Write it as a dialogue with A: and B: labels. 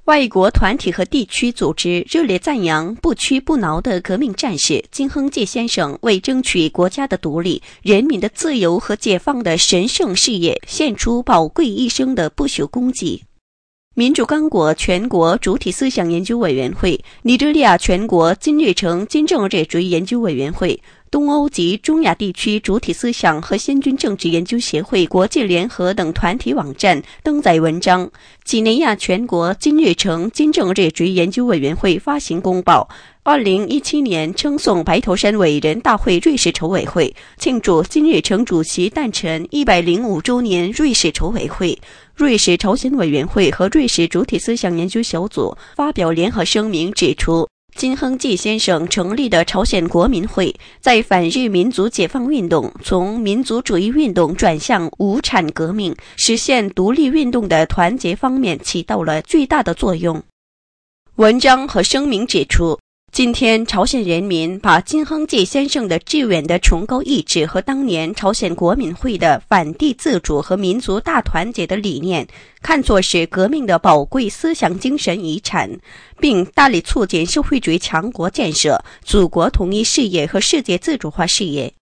A: 外国团体和地区组织热烈赞扬不屈不挠的革命战士金亨介先生为争取国家的独立、人民的自由和解放的神圣事业献出宝贵一生的不朽功绩。民主刚果全国主体思想研究委员会、尼日利亚全国金日成金正日主义研究委员会、东欧及中亚地区主体思想和先军政治研究协会国际联合等团体网站登载文章，几内亚全国金日成金正日主义研究委员会发行公报，2017年称颂白头山伟人大会瑞士筹委会庆祝金日成主席诞辰105周年，瑞士筹委会、瑞士朝鲜委员会和瑞士主体思想研究小组发表联合声明，指出金亨介先生成立的朝鲜国民会在反日民族解放运动从民族主义运动转向无产革命、实现独立运动的团结方面起到了巨大的作用。文章和声明指出，今天朝鲜人民把金亨介先生的致远的崇高意志和当年朝鲜国民会的反帝自主和民族大团结的理念看作是革命的宝贵思想精神遗产，并大力促进社会主义强国建设、祖国统一事业和世界自主化事业。